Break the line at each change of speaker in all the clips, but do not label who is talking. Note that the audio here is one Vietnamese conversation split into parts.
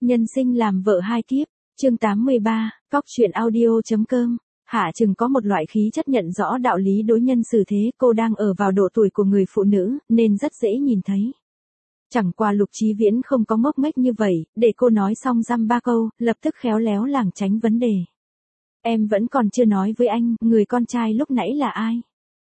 Nhân sinh làm vợ hai kiếp, chương 83, cóc truyện audio.com. Hạ Trừng có một loại khí chất nhận rõ đạo lý đối nhân xử thế, cô đang ở vào độ tuổi của người phụ nữ, nên rất dễ nhìn thấy. Chẳng qua Lục Chí Viễn không có ngốc nghếch như vậy, để cô nói xong dăm ba câu, lập tức khéo léo lảng tránh vấn đề. Em vẫn còn chưa nói với anh, người con trai lúc nãy là ai?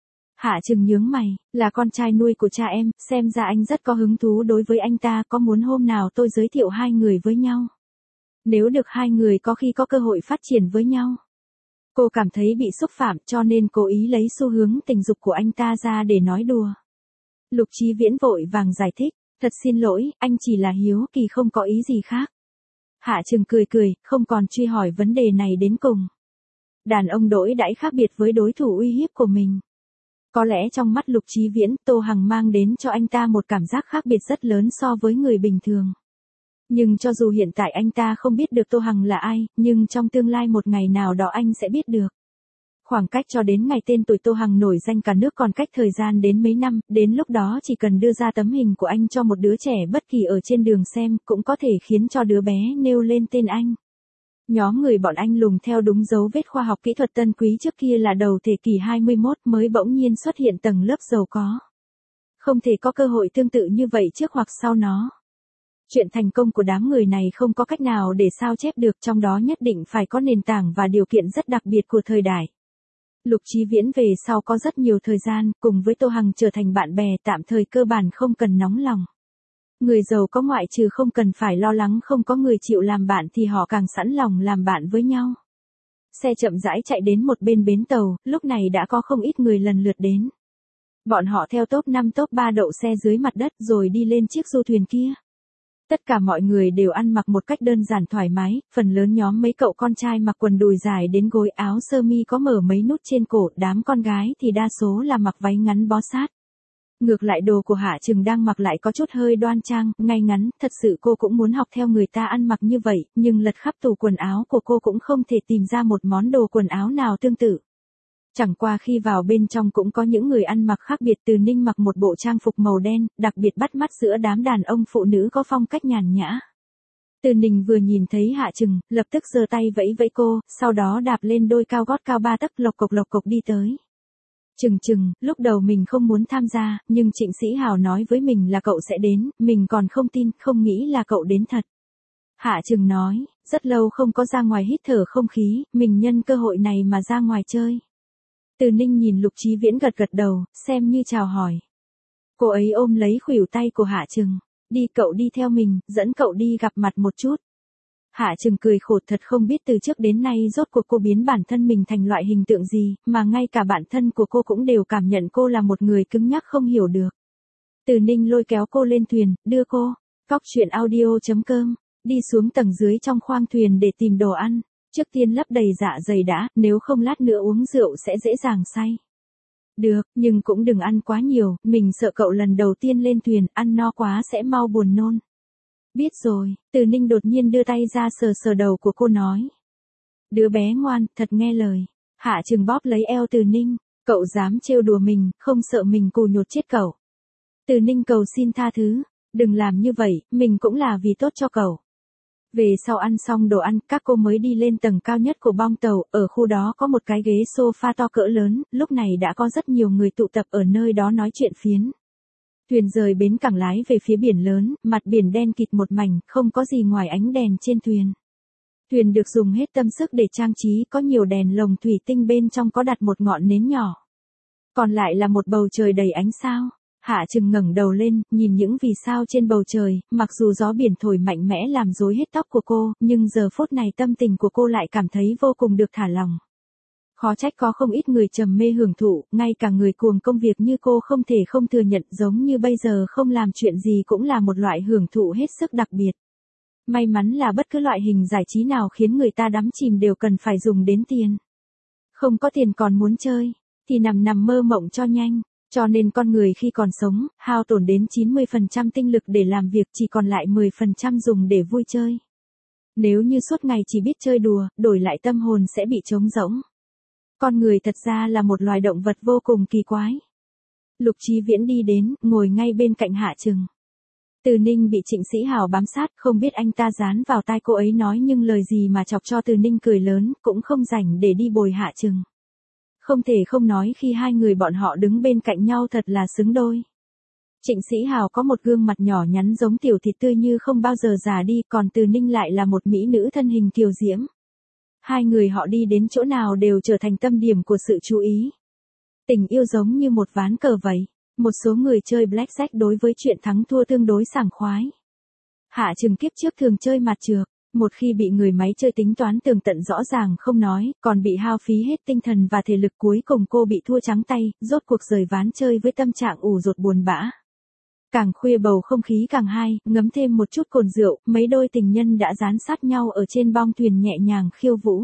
Hạ Trừng nhướng mày, là con trai nuôi của cha em, xem ra anh rất có hứng thú đối với anh ta, có muốn hôm nào tôi giới thiệu hai người với nhau? Nếu được hai người có khi có cơ hội phát triển với nhau. Cô cảm thấy bị xúc phạm cho nên cố ý lấy xu hướng tình dục của anh ta ra để nói đùa. Lục Chí Viễn vội vàng giải thích, thật xin lỗi, anh chỉ là hiếu kỳ không có ý gì khác. Hạ Trừng cười cười, không còn truy hỏi vấn đề này đến cùng. Đàn ông đối đãi khác biệt với đối thủ uy hiếp của mình. Có lẽ trong mắt Lục Chí Viễn, Tô Hằng mang đến cho anh ta một cảm giác khác biệt rất lớn so với người bình thường. Nhưng cho dù hiện tại anh ta không biết được Tô Hằng là ai, nhưng trong tương lai một ngày nào đó anh sẽ biết được. Khoảng cách cho đến ngày tên tuổi Tô Hằng nổi danh cả nước còn cách thời gian đến mấy năm, đến lúc đó chỉ cần đưa ra tấm hình của anh cho một đứa trẻ bất kỳ ở trên đường xem, cũng có thể khiến cho đứa bé nêu lên tên anh. Nhóm người bọn anh lùng theo đúng dấu vết khoa học kỹ thuật tân quý trước kia là đầu thế kỷ 21 mới bỗng nhiên xuất hiện tầng lớp giàu có. Không thể có cơ hội tương tự như vậy trước hoặc sau nó. Chuyện thành công của đám người này không có cách nào để sao chép được, trong đó nhất định phải có nền tảng và điều kiện rất đặc biệt của thời đại. Lục Chí Viễn về sau có rất nhiều thời gian, cùng với Tô Hằng trở thành bạn bè tạm thời cơ bản không cần nóng lòng. Người giàu có ngoại trừ không cần phải lo lắng không có người chịu làm bạn thì họ càng sẵn lòng làm bạn với nhau. Xe chậm rãi chạy đến một bên bến tàu, lúc này đã có không ít người lần lượt đến. Bọn họ theo top 5 top 3 đậu xe dưới mặt đất rồi đi lên chiếc du thuyền kia. Tất cả mọi người đều ăn mặc một cách đơn giản thoải mái, phần lớn nhóm mấy cậu con trai mặc quần đùi dài đến gối, áo sơ mi có mở mấy nút trên cổ, đám con gái thì đa số là mặc váy ngắn bó sát. Ngược lại đồ của Hạ Trừng đang mặc lại có chút hơi đoan trang, ngay ngắn, thật sự cô cũng muốn học theo người ta ăn mặc như vậy, nhưng lật khắp tủ quần áo của cô cũng không thể tìm ra một món đồ quần áo nào tương tự. Chẳng qua khi vào bên trong cũng có những người ăn mặc khác biệt. Từ Ninh mặc một bộ trang phục màu đen, đặc biệt bắt mắt giữa đám đàn ông phụ nữ có phong cách nhàn nhã. Từ Ninh vừa nhìn thấy Hạ Trừng, lập tức giơ tay vẫy vẫy cô, sau đó đạp lên đôi cao gót cao 3 tấc lộc cộc đi tới. Trừng, lúc đầu mình không muốn tham gia, nhưng Trịnh Sĩ Hào nói với mình là cậu sẽ đến, mình còn không tin, không nghĩ là cậu đến thật. Hạ Trừng nói, rất lâu không có ra ngoài hít thở không khí, mình nhân cơ hội này mà ra ngoài chơi. Từ Ninh nhìn Lục Chí Viễn gật đầu, xem như chào hỏi. Cô ấy ôm lấy khuỷu tay của Hạ Trừng, đi cậu đi theo mình, dẫn cậu đi gặp mặt một chút. Hạ Trừng cười khổ, thật không biết từ trước đến nay rốt cuộc cô biến bản thân mình thành loại hình tượng gì, mà ngay cả bản thân của cô cũng đều cảm nhận cô là một người cứng nhắc không hiểu được. Từ Ninh lôi kéo cô lên thuyền, đưa cô, cóc truyện audio.com, đi xuống tầng dưới trong khoang thuyền để tìm đồ ăn. Trước tiên lấp đầy dạ dày đã, nếu không lát nữa uống rượu sẽ dễ dàng say. Được, nhưng cũng đừng ăn quá nhiều, mình sợ cậu lần đầu tiên lên thuyền, ăn no quá sẽ mau buồn nôn. Biết rồi, Từ Ninh đột nhiên đưa tay ra sờ đầu của cô nói. Đứa bé ngoan, thật nghe lời. Hạ Trừng bóp lấy eo Từ Ninh, cậu dám trêu đùa mình, không sợ mình cù nhột chết cậu. Từ Ninh cầu xin tha thứ, đừng làm như vậy, mình cũng là vì tốt cho cậu. Về sau ăn xong đồ ăn, các cô mới đi lên tầng cao nhất của bong tàu, ở khu đó có một cái ghế sofa to cỡ lớn, lúc này đã có rất nhiều người tụ tập ở nơi đó nói chuyện phiếm. Thuyền rời bến cảng lái về phía biển lớn, mặt biển đen kịt một mảnh, không có gì ngoài ánh đèn trên thuyền. Thuyền được dùng hết tâm sức để trang trí, có nhiều đèn lồng thủy tinh, bên trong có đặt một ngọn nến nhỏ. Còn lại là một bầu trời đầy ánh sao. Hạ Trừng ngẩng đầu lên, nhìn những vì sao trên bầu trời, mặc dù gió biển thổi mạnh mẽ làm rối hết tóc của cô, nhưng giờ phút này tâm tình của cô lại cảm thấy vô cùng được thả lỏng. Khó trách có không ít người trầm mê hưởng thụ, ngay cả người cuồng công việc như cô không thể không thừa nhận, giống như bây giờ không làm chuyện gì cũng là một loại hưởng thụ hết sức đặc biệt. May mắn là bất cứ loại hình giải trí nào khiến người ta đắm chìm đều cần phải dùng đến tiền. Không có tiền còn muốn chơi, thì nằm mơ mộng cho nhanh. Cho nên con người khi còn sống, hao tổn đến 90% tinh lực để làm việc, chỉ còn lại 10% dùng để vui chơi. Nếu như suốt ngày chỉ biết chơi đùa, đổi lại tâm hồn sẽ bị trống rỗng. Con người thật ra là một loài động vật vô cùng kỳ quái. Lục Chí Viễn đi đến, ngồi ngay bên cạnh Hạ Trừng. Từ Ninh bị Trịnh Sĩ Hào bám sát, không biết anh ta dán vào tai cô ấy nói nhưng lời gì mà chọc cho Từ Ninh cười lớn, cũng không rảnh để đi bồi Hạ Trừng. Không thể không nói khi hai người bọn họ đứng bên cạnh nhau thật là xứng đôi. Trịnh Sĩ Hào có một gương mặt nhỏ nhắn giống tiểu thịt tươi như không bao giờ già đi, còn Từ Ninh lại là một mỹ nữ thân hình kiều diễm. Hai người họ đi đến chỗ nào đều trở thành tâm điểm của sự chú ý. Tình yêu giống như một ván cờ vậy. Một số người chơi blackjack đối với chuyện thắng thua tương đối sảng khoái. Hạ Trừng kiếp trước thường chơi mặt trược, một khi bị người máy chơi tính toán tường tận rõ ràng không nói, còn bị hao phí hết tinh thần và thể lực, cuối cùng cô bị thua trắng tay, rốt cuộc rời ván chơi với tâm trạng ủ rột buồn bã. Càng khuya bầu không khí càng hay, ngấm thêm một chút cồn rượu, mấy đôi tình nhân đã dán sát nhau ở trên bong thuyền nhẹ nhàng khiêu vũ.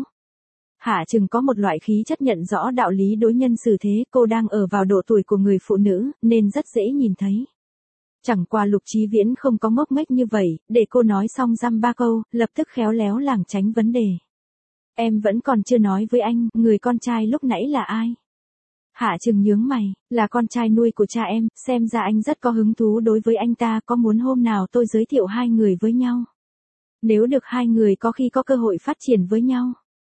Hạ Trừng có một loại khí chất nhận rõ đạo lý đối nhân xử thế, cô đang ở vào độ tuổi của người phụ nữ, nên rất dễ nhìn thấy. Chẳng qua Lục Chí Viễn không có ngốc nghếch như vậy, để cô nói xong dăm ba câu, lập tức khéo léo lảng tránh vấn đề. Em vẫn còn chưa nói với anh, người con trai lúc nãy là ai? Hạ Trừng nhướng mày, là con trai nuôi của cha em, xem ra anh rất có hứng thú đối với anh ta, có muốn hôm nào tôi giới thiệu hai người với nhau? Nếu được hai người có khi có cơ hội phát triển với nhau.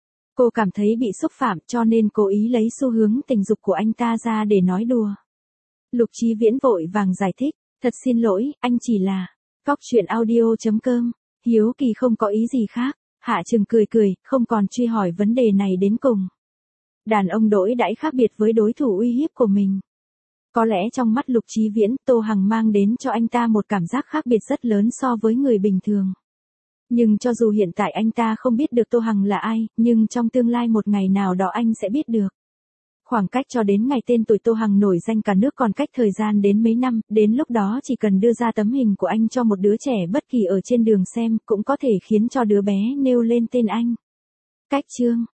Cô cảm thấy bị xúc phạm cho nên cố ý lấy xu hướng tình dục của anh ta ra để nói đùa. Lục Chí Viễn vội vàng giải thích, thật xin lỗi, anh chỉ là Cóc Truyện Audio.com, hiếu kỳ không có ý gì khác. Hạ Trừng cười cười, không còn truy hỏi vấn đề này đến cùng. Đàn ông đối đãi khác biệt với đối thủ uy hiếp của mình. Có lẽ trong mắt Lục Chí Viễn, Tô Hằng mang đến cho anh ta một cảm giác khác biệt rất lớn so với người bình thường. Nhưng cho dù hiện tại anh ta không biết được Tô Hằng là ai, nhưng trong tương lai một ngày nào đó anh sẽ biết được. Khoảng cách cho đến ngày tên tuổi Tô Hằng nổi danh cả nước còn cách thời gian đến mấy năm, đến lúc đó chỉ cần đưa ra tấm hình của anh cho một đứa trẻ bất kỳ ở trên đường xem, cũng có thể khiến cho đứa bé nêu lên tên anh. Cách chương